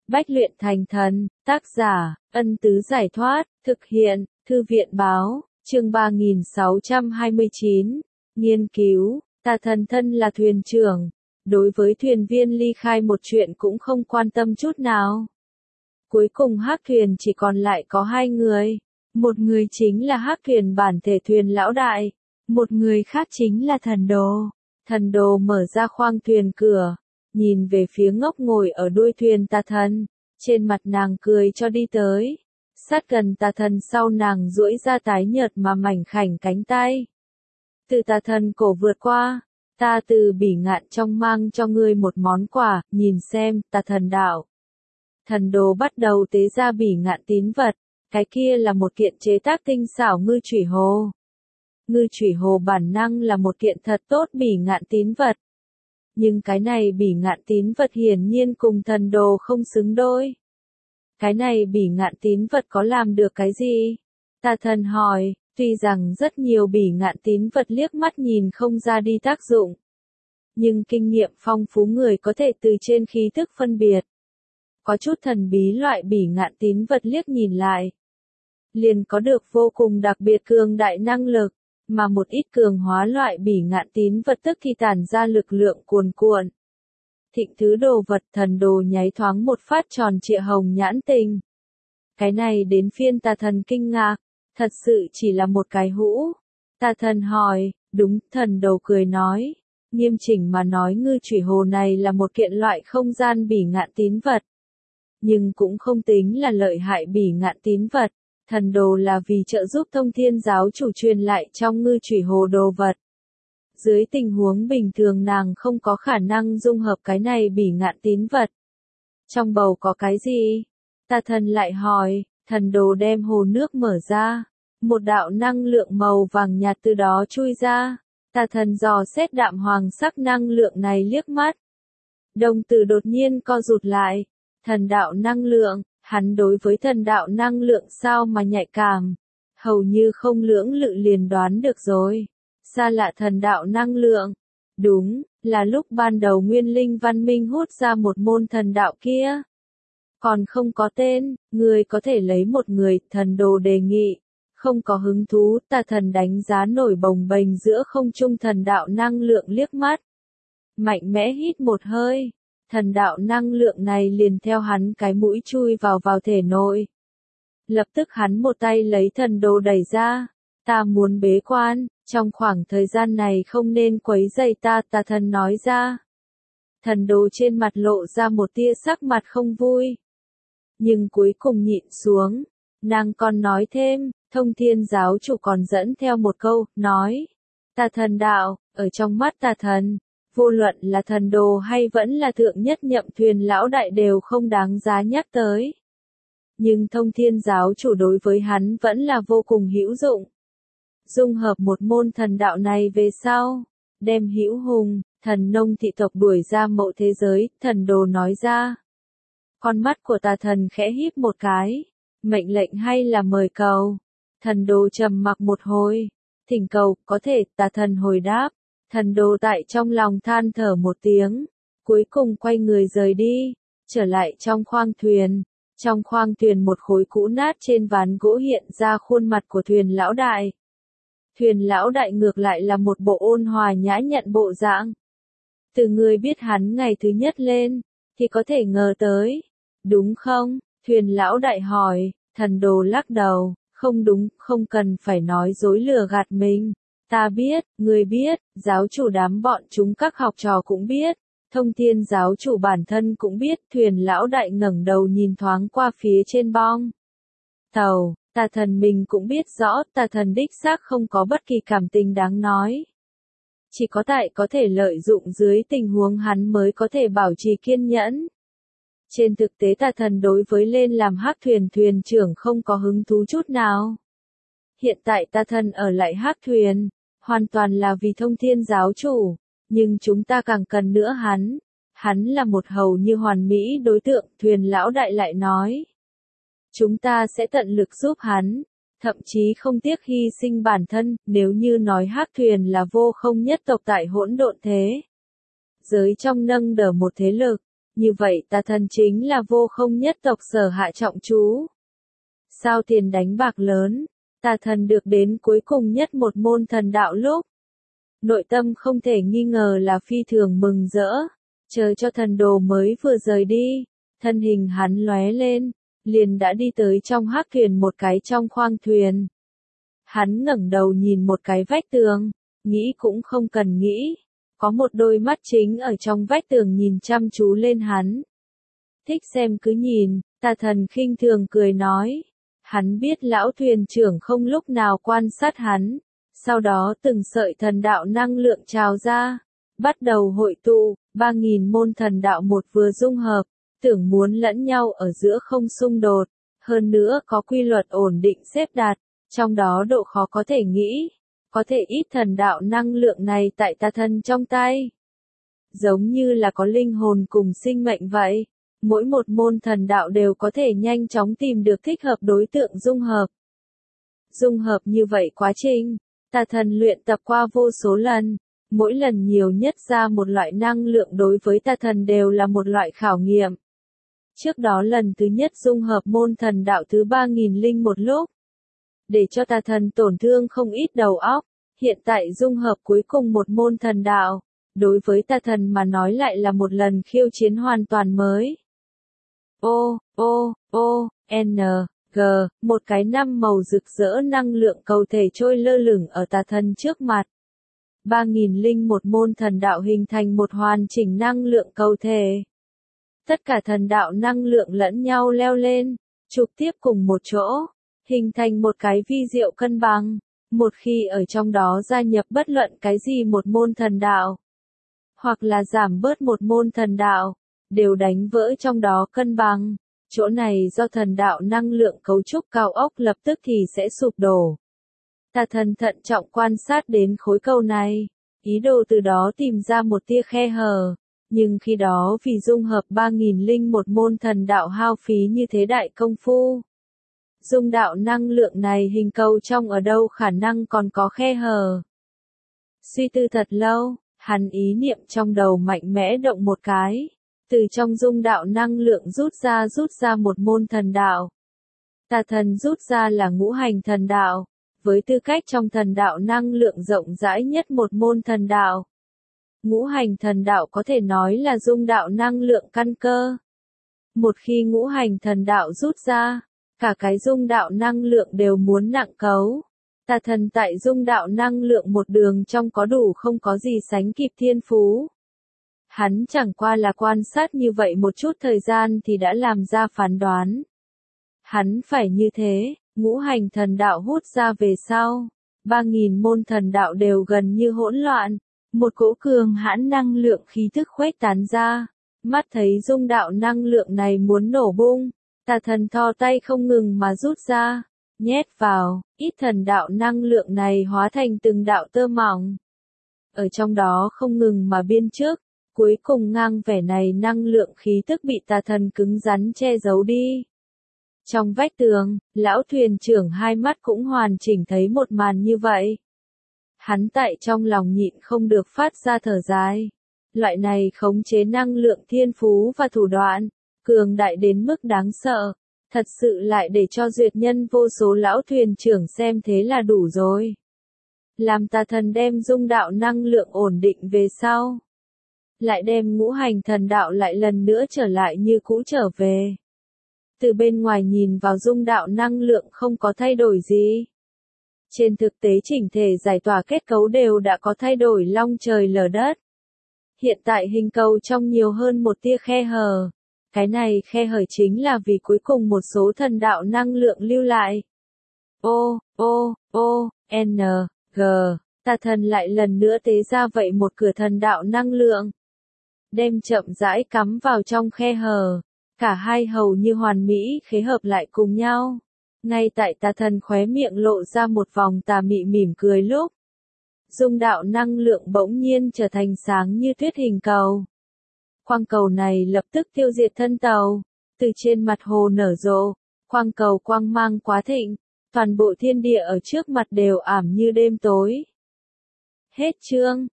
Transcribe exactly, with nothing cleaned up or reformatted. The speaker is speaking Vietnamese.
Bách luyện thành thần, tác giả, Ân Tứ Giải Thoát, thực hiện, Thư viện Báo, chương ba nghìn sáu trăm hai mươi chín, nghiên cứu, ta thần thân là thuyền trưởng, đối với thuyền viên ly khai một chuyện cũng không quan tâm chút nào. Cuối cùng hắc thuyền chỉ còn lại có hai người, một người chính là hắc thuyền bản thể thuyền lão đại, một người khác chính là thần đồ. Thần đồ mở ra khoang thuyền cửa, nhìn về phía ngốc ngồi ở đuôi thuyền tà thần, trên mặt nàng cười cho đi tới. Sát gần tà thần sau nàng duỗi ra tái nhợt mà mảnh khảnh cánh tay. Từ tà thần cổ vượt qua, ta từ bỉ ngạn trong mang cho ngươi một món quà, nhìn xem, tà thần đạo. Thần đồ bắt đầu tế ra bỉ ngạn tín vật, cái kia là một kiện chế tác tinh xảo ngư chủy hồ. Ngư chủy hồ bản năng là một kiện thật tốt bỉ ngạn tín vật. Nhưng cái này bỉ ngạn tín vật hiển nhiên cùng thần đồ không xứng đôi. Cái này bỉ ngạn tín vật có làm được cái gì? Tà thần hỏi, tuy rằng rất nhiều bỉ ngạn tín vật liếc mắt nhìn không ra đi tác dụng. Nhưng kinh nghiệm phong phú người có thể từ trên khí thức phân biệt. Có chút thần bí loại bỉ ngạn tín vật liếc nhìn lại. Liền có được vô cùng đặc biệt cường đại năng lực. Mà một ít cường hóa loại bỉ ngạn tín vật tức thì tản ra lực lượng cuồn cuộn. Thịnh thứ đồ vật thần đồ nháy thoáng một phát tròn trịa hồng nhãn tình. Cái này đến phiên tà thần kinh ngạc, thật sự chỉ là một cái hũ. Tà thần hỏi, đúng, thần đồ cười nói, nghiêm chỉnh mà nói ngư chủy hồ này là một kiện loại không gian bỉ ngạn tín vật. Nhưng cũng không tính là lợi hại bỉ ngạn tín vật. Thần đồ là vì trợ giúp thông thiên giáo chủ truyền lại trong ngư chủy hồ đồ vật. Dưới tình huống bình thường nàng không có khả năng dung hợp cái này bỉ ngạn tín vật. Trong bầu có cái gì? Tà thần lại hỏi, thần đồ đem hồ nước mở ra. Một đạo năng lượng màu vàng nhạt từ đó chui ra. Tà thần dò xét đạm hoàng sắc năng lượng này liếc mắt. Đồng tử đột nhiên co rụt lại. Thần đạo năng lượng. Hắn đối với thần đạo năng lượng sao mà nhạy cảm, hầu như không lưỡng lự liền đoán được rồi. Xa lạ thần đạo năng lượng, đúng, là lúc ban đầu Nguyên Linh văn minh hút ra một môn thần đạo kia. Còn không có tên, người có thể lấy một người, thần đồ đề nghị. Không có hứng thú, tà thần đánh giá nổi bồng bềnh giữa không trung thần đạo năng lượng liếc mắt. Mạnh mẽ hít một hơi. Thần đạo năng lượng này liền theo hắn cái mũi chui vào vào thể nội. Lập tức hắn một tay lấy thần đồ đẩy ra. Ta muốn bế quan, trong khoảng thời gian này không nên quấy rầy ta, tà thần nói ra. Thần đồ trên mặt lộ ra một tia sắc mặt không vui. Nhưng cuối cùng nhịn xuống. Nàng còn nói thêm, thông thiên giáo chủ còn dẫn theo một câu, nói. Tà thần đạo, ở trong mắt tà thần. Vô luận là thần đồ hay vẫn là thượng nhất nhậm thuyền lão đại đều không đáng giá nhắc tới. Nhưng thông thiên giáo chủ đối với hắn vẫn là vô cùng hữu dụng. Dung hợp một môn thần đạo này về sau, đem hữu hùng, thần nông thị tộc đuổi ra mộ thế giới, thần đồ nói ra. Con mắt của tà thần khẽ híp một cái, mệnh lệnh hay là mời cầu. Thần đồ trầm mặc một hồi, thỉnh cầu, có thể, tà thần hồi đáp. Thần đồ tại trong lòng than thở một tiếng, cuối cùng quay người rời đi, trở lại trong khoang thuyền. Trong khoang thuyền một khối cũ nát trên ván gỗ hiện ra khuôn mặt của thuyền lão đại. Thuyền lão đại ngược lại là một bộ ôn hòa nhã nhặn bộ dạng. Từ người biết hắn ngày thứ nhất lên, thì có thể ngờ tới. Đúng không? Thuyền lão đại hỏi, thần đồ lắc đầu, không đúng, không cần phải nói dối lừa gạt mình. Ta biết, người biết, giáo chủ đám bọn chúng các học trò cũng biết, thông thiên giáo chủ bản thân cũng biết, thuyền lão đại ngẩng đầu nhìn thoáng qua phía trên bong tàu, tà thần mình cũng biết rõ, tà thần đích xác không có bất kỳ cảm tình đáng nói. Chỉ có tại có thể lợi dụng dưới tình huống hắn mới có thể bảo trì kiên nhẫn. Trên thực tế tà thần đối với lên làm hắc thuyền thuyền trưởng không có hứng thú chút nào. Hiện tại tà thần ở lại hắc thuyền. Hoàn toàn là vì thông thiên giáo chủ, nhưng chúng ta càng cần nữa hắn. Hắn là một hầu như hoàn mỹ đối tượng, thuyền lão đại lại nói. Chúng ta sẽ tận lực giúp hắn, thậm chí không tiếc hy sinh bản thân, nếu như nói hắc thuyền là vô không nhất tộc tại hỗn độn thế. Giới trong nâng đỡ một thế lực, Như vậy tà thần chính là vô không nhất tộc Sở Hạ trọng chú. Sao tiền đánh bạc lớn, tà thần được đến cuối cùng nhất một môn thần đạo lúc. Nội tâm không thể nghi ngờ là phi thường mừng rỡ, chờ cho thần đồ mới vừa rời đi, thân hình hắn lóe lên, liền đã đi tới trong hắc thuyền một cái trong khoang thuyền. Hắn ngẩng đầu nhìn một cái vách tường, nghĩ cũng không cần nghĩ, có một đôi mắt chính ở trong vách tường nhìn chăm chú lên hắn. Thích xem cứ nhìn, tà thần khinh thường cười nói. Hắn biết lão thuyền trưởng không lúc nào quan sát hắn, sau đó từng sợi thần đạo năng lượng trào ra, bắt đầu hội tụ, ba nghìn môn thần đạo một vừa dung hợp, tưởng muốn lẫn nhau ở giữa không xung đột, hơn nữa có quy luật ổn định xếp đặt, trong đó độ khó có thể nghĩ, có thể ít thần đạo năng lượng này tại tà thần trong tay. Giống như là có linh hồn cùng sinh mệnh vậy. Mỗi một môn thần đạo đều có thể nhanh chóng tìm được thích hợp đối tượng dung hợp. Dung hợp như vậy quá trình, tà thần luyện tập qua vô số lần, mỗi lần nhiều nhất ra một loại năng lượng đối với tà thần đều là một loại khảo nghiệm. Trước đó lần thứ nhất dung hợp môn thần đạo thứ ba nghìn linh một lúc, để cho tà thần tổn thương không ít đầu óc, hiện tại dung hợp cuối cùng một môn thần đạo, đối với tà thần mà nói lại là một lần khiêu chiến hoàn toàn mới. O, O, O, N, G, một cái năm màu rực rỡ năng lượng cầu thể trôi lơ lửng ở tà thần trước mặt. ba nghìn linh một môn thần đạo hình thành một hoàn chỉnh năng lượng cầu thể. Tất cả thần đạo năng lượng lẫn nhau leo lên, trực tiếp cùng một chỗ, hình thành một cái vi diệu cân bằng. Một khi ở trong đó gia nhập bất luận cái gì một môn thần đạo, hoặc là giảm bớt một môn thần đạo, đều đánh vỡ trong đó cân bằng. Chỗ này do thần đạo năng lượng cấu trúc cao ốc lập tức thì sẽ sụp đổ. Tà thần thận trọng quan sát đến khối cầu này, ý đồ từ đó tìm ra một tia khe hở. Nhưng khi đó vì dung hợp ba nghìn linh một môn thần đạo hao phí như thế đại công phu. Dung đạo năng lượng này hình cầu trong ở đâu khả năng còn có khe hở. Suy tư thật lâu, hắn ý niệm trong đầu mạnh mẽ động một cái. Từ trong dung đạo năng lượng rút ra rút ra một môn thần đạo. Tà thần rút ra là ngũ hành thần đạo, với tư cách trong thần đạo năng lượng rộng rãi nhất một môn thần đạo. Ngũ hành thần đạo có thể nói là dung đạo năng lượng căn cơ. Một khi ngũ hành thần đạo rút ra, cả cái dung đạo năng lượng đều muốn nặng cấu. Tà thần tại dung đạo năng lượng một đường trong có đủ không có gì sánh kịp thiên phú. Hắn chẳng qua là quan sát như vậy một chút thời gian thì đã làm ra phán đoán. Hắn phải như thế, ngũ hành thần đạo hút ra về sau, ba nghìn môn thần đạo đều gần như hỗn loạn, một cỗ cường hãn năng lượng khí thức khuếch tán ra, mắt thấy dung đạo năng lượng này muốn nổ bung, tà thần thò tay không ngừng mà rút ra, nhét vào, ít thần đạo năng lượng này hóa thành từng đạo tơ mỏng. Ở trong đó không ngừng mà biên trước. Cuối cùng ngang vẻ này năng lượng khí tức bị tà thần cứng rắn che giấu đi. Trong vách tường, lão thuyền trưởng hai mắt cũng hoàn chỉnh thấy một màn như vậy. Hắn tại trong lòng nhịn không được phát ra thở dài. Loại này khống chế năng lượng thiên phú và thủ đoạn, cường đại đến mức đáng sợ. Thật sự lại để cho duyệt nhân vô số lão thuyền trưởng xem thế là đủ rồi. Làm tà thần đem dung đạo năng lượng ổn định về sau. Lại đem ngũ hành thần đạo lại lần nữa trở lại như cũ trở về. Từ bên ngoài nhìn vào dung đạo năng lượng không có thay đổi gì. Trên thực tế chỉnh thể giải tỏa kết cấu đều đã có thay đổi long trời lở đất. Hiện tại hình cầu trong nhiều hơn một tia khe hở. Cái này khe hở chính là vì cuối cùng một số thần đạo năng lượng lưu lại. O, O, O, N, G, tà thần lại lần nữa tế ra vậy một cửa thần đạo năng lượng. Đem chậm rãi cắm vào trong khe hở, cả hai hầu như hoàn mỹ khế hợp lại cùng nhau. Ngay tại tà thần khóe miệng lộ ra một vòng tà mị mỉm cười lúc, dung đạo năng lượng bỗng nhiên trở thành sáng như tuyết hình cầu. Quang cầu này lập tức tiêu diệt thân tàu, từ trên mặt hồ nở rộ, quang cầu quang mang quá thịnh, toàn bộ thiên địa ở trước mặt đều ảm như đêm tối. Hết chương.